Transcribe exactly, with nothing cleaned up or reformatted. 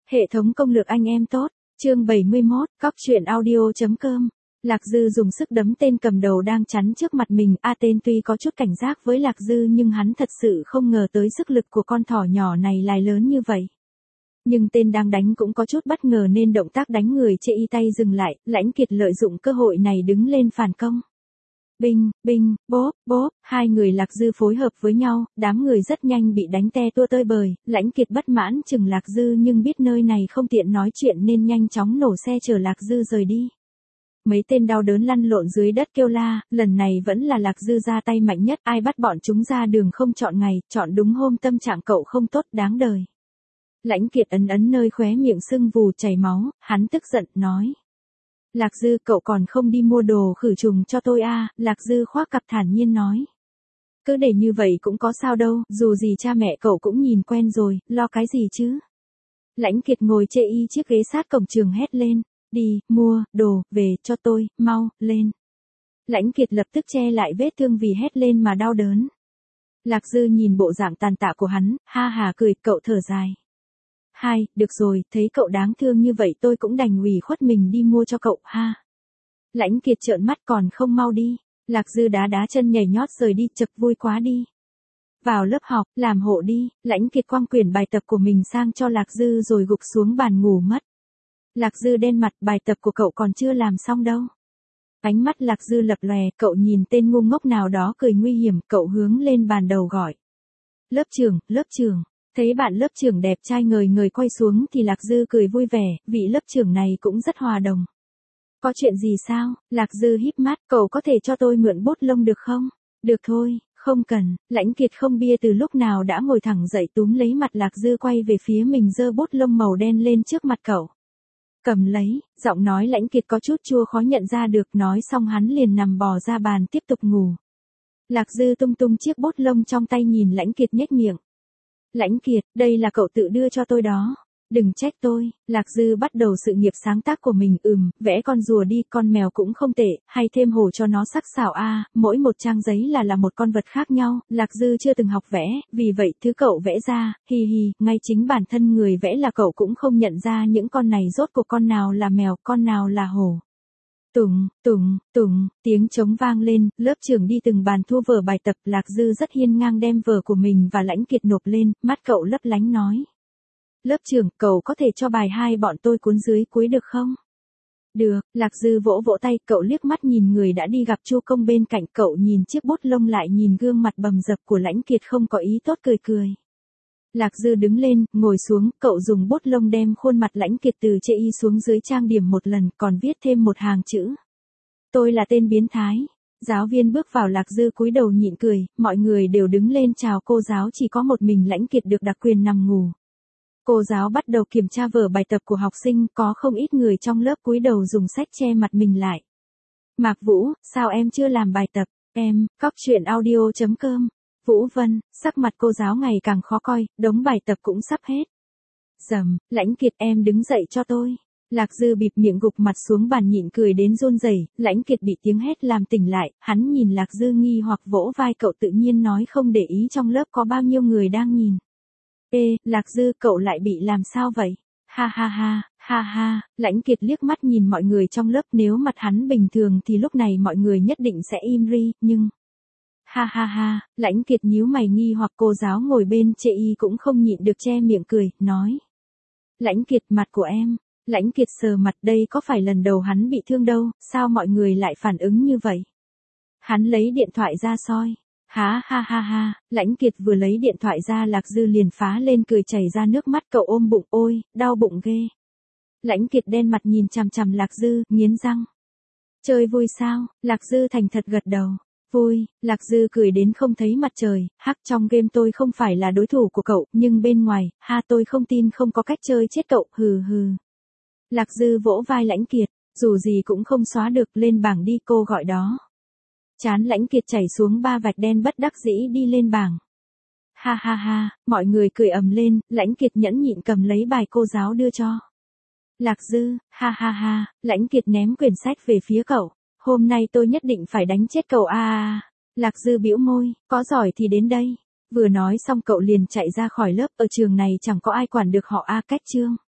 Hệ thống công lược anh em tốt, chương bảy mươi mốt, cóc truyện audio.com. Lạc Dư dùng sức đấm tên cầm đầu đang chắn trước mặt mình. A tên tuy có chút cảnh giác với Lạc Dư nhưng hắn thật sự không ngờ tới sức lực của con thỏ nhỏ này lại lớn như vậy. Nhưng tên đang đánh cũng có chút bất ngờ nên động tác đánh người chê y tay dừng lại. Lãnh Kiệt lợi dụng cơ hội này đứng lên phản công. Binh, binh, bốp, bốp, hai người Lạc Dư phối hợp với nhau, đám người rất nhanh bị đánh te tua tơi bời. Lãnh Kiệt bất mãn chừng Lạc Dư nhưng biết nơi này không tiện nói chuyện nên nhanh chóng nổ xe chở Lạc Dư rời đi. Mấy tên đau đớn lăn lộn dưới đất kêu la, lần này vẫn là Lạc Dư ra tay mạnh nhất. Ai bắt bọn chúng ra đường không chọn ngày, chọn đúng hôm, tâm trạng cậu không tốt đáng đời. Lãnh Kiệt ấn ấn nơi khóe miệng sưng vù chảy máu, hắn tức giận nói. Lạc Dư, cậu còn không đi mua đồ khử trùng cho tôi à? Lạc Dư khoác cặp thản nhiên nói. Cứ để như vậy cũng có sao đâu, dù gì cha mẹ cậu cũng nhìn quen rồi, lo cái gì chứ? Lãnh Kiệt ngồi chê y chiếc ghế sát cổng trường hét lên. Đi, mua, đồ, về, cho tôi, mau, lên. Lãnh Kiệt lập tức che lại vết thương vì hét lên mà đau đớn. Lạc Dư nhìn bộ dạng tàn tạ của hắn, ha hà cười, cậu thở dài. Hai, được rồi, thấy cậu đáng thương như vậy tôi cũng đành ủy khuất mình đi mua cho cậu, ha. Lãnh Kiệt trợn mắt, còn không mau đi. Lạc Dư đá đá chân nhảy nhót rời đi, chật vui quá đi. Vào lớp học, làm hộ đi. Lãnh Kiệt quăng quyển bài tập của mình sang cho Lạc Dư rồi gục xuống bàn ngủ mất. Lạc Dư đen mặt, bài tập của cậu còn chưa làm xong đâu. Ánh mắt Lạc Dư lập lòe, cậu nhìn tên ngu ngốc nào đó cười nguy hiểm, cậu hướng lên bàn đầu gọi. Lớp trưởng, lớp trưởng. Thấy bạn lớp trưởng đẹp trai ngời ngời quay xuống thì Lạc Dư cười vui vẻ, vị lớp trưởng này cũng rất hòa đồng. Có chuyện gì sao? Lạc Dư híp mắt, cậu có thể cho tôi mượn bút lông được không? Được thôi, không cần. Lãnh Kiệt không bia từ lúc nào đã ngồi thẳng dậy túm lấy mặt Lạc Dư quay về phía mình, giơ bút lông màu đen lên trước mặt cậu. Cầm lấy, giọng nói Lãnh Kiệt có chút chua khó nhận ra được, nói xong hắn liền nằm bò ra bàn tiếp tục ngủ. Lạc Dư tung tung chiếc bút lông trong tay nhìn Lãnh Kiệt nhếch miệng. Lãnh Kiệt, đây là cậu tự đưa cho tôi đó. Đừng trách tôi. Lạc Dư bắt đầu sự nghiệp sáng tác của mình. Ừm, vẽ con rùa đi, con mèo cũng không tệ, hay thêm hổ cho nó sắc sảo a. À, mỗi một trang giấy là là một con vật khác nhau. Lạc Dư chưa từng học vẽ, vì vậy thứ cậu vẽ ra, hi hi, ngay chính bản thân người vẽ là cậu cũng không nhận ra những con này rốt cuộc con nào là mèo, con nào là hổ. Tùng, tùng, tùng, tiếng trống vang lên, lớp trưởng đi từng bàn thu vở bài tập. Lạc Dư rất hiên ngang đem vở của mình và Lãnh Kiệt nộp lên, mắt cậu lấp lánh nói. Lớp trưởng, cậu có thể cho bài hai bọn tôi cuốn dưới cuối được không? Được, Lạc Dư vỗ vỗ tay, cậu liếc mắt nhìn người đã đi gặp Chu Công bên cạnh, cậu nhìn chiếc bút lông lại nhìn gương mặt bầm dập của Lãnh Kiệt không có ý tốt cười cười. Lạc Dư đứng lên, ngồi xuống, cậu dùng bút lông đem khuôn mặt Lãnh Kiệt từ chê y xuống dưới trang điểm một lần, còn viết thêm một hàng chữ. Tôi là tên biến thái. Giáo viên bước vào, Lạc Dư cúi đầu nhịn cười, mọi người đều đứng lên chào cô giáo, chỉ có một mình Lãnh Kiệt được đặc quyền nằm ngủ. Cô giáo bắt đầu kiểm tra vở bài tập của học sinh, có không ít người trong lớp cúi đầu dùng sách che mặt mình lại. Mạc Vũ, sao em chưa làm bài tập? Em, cóc truyện audio.com. Vũ Vân, sắc mặt cô giáo ngày càng khó coi, đống bài tập cũng sắp hết. Dầm, Lãnh Kiệt, em đứng dậy cho tôi. Lạc Dư bịt miệng gục mặt xuống bàn nhịn cười đến run rẩy. Lãnh Kiệt bị tiếng hét làm tỉnh lại, hắn nhìn Lạc Dư nghi hoặc vỗ vai cậu, tự nhiên nói không để ý trong lớp có bao nhiêu người đang nhìn. Ê, Lạc Dư, cậu lại bị làm sao vậy? Ha ha ha, ha ha. Lãnh Kiệt liếc mắt nhìn mọi người trong lớp, nếu mặt hắn bình thường thì lúc này mọi người nhất định sẽ im ri, nhưng... Ha ha ha, Lãnh Kiệt nhíu mày nghi hoặc, cô giáo ngồi bên chê y cũng không nhịn được che miệng cười, nói. Lãnh Kiệt, mặt của em. Lãnh Kiệt sờ mặt, đây có phải lần đầu hắn bị thương đâu, sao mọi người lại phản ứng như vậy? Hắn lấy điện thoại ra soi. Há ha ha ha, Lãnh Kiệt vừa lấy điện thoại ra, Lạc Dư liền phá lên cười chảy ra nước mắt, cậu ôm bụng, ôi, đau bụng ghê. Lãnh Kiệt đen mặt nhìn chằm chằm Lạc Dư, nghiến răng. Chơi vui sao? Lạc Dư thành thật gật đầu. Vui, Lạc Dư cười đến không thấy mặt trời, hắc, trong game tôi không phải là đối thủ của cậu, nhưng bên ngoài, ha, tôi không tin không có cách chơi chết cậu, hừ hừ. Lạc Dư vỗ vai Lãnh Kiệt, dù gì cũng không xóa được, lên bảng đi, cô gọi đó. Chán Lãnh Kiệt chảy xuống ba vạch đen, bất đắc dĩ đi lên bảng. Ha ha ha, mọi người cười ầm lên, Lãnh Kiệt nhẫn nhịn cầm lấy bài cô giáo đưa cho. Lạc Dư, ha ha ha, Lãnh Kiệt ném quyển sách về phía cậu. Hôm nay tôi nhất định phải đánh chết cậu a à. Lạc Dư bĩu môi, có giỏi thì đến đây. Vừa nói xong cậu liền chạy ra khỏi lớp, ở trường này chẳng có ai quản được họ a. Cách chương.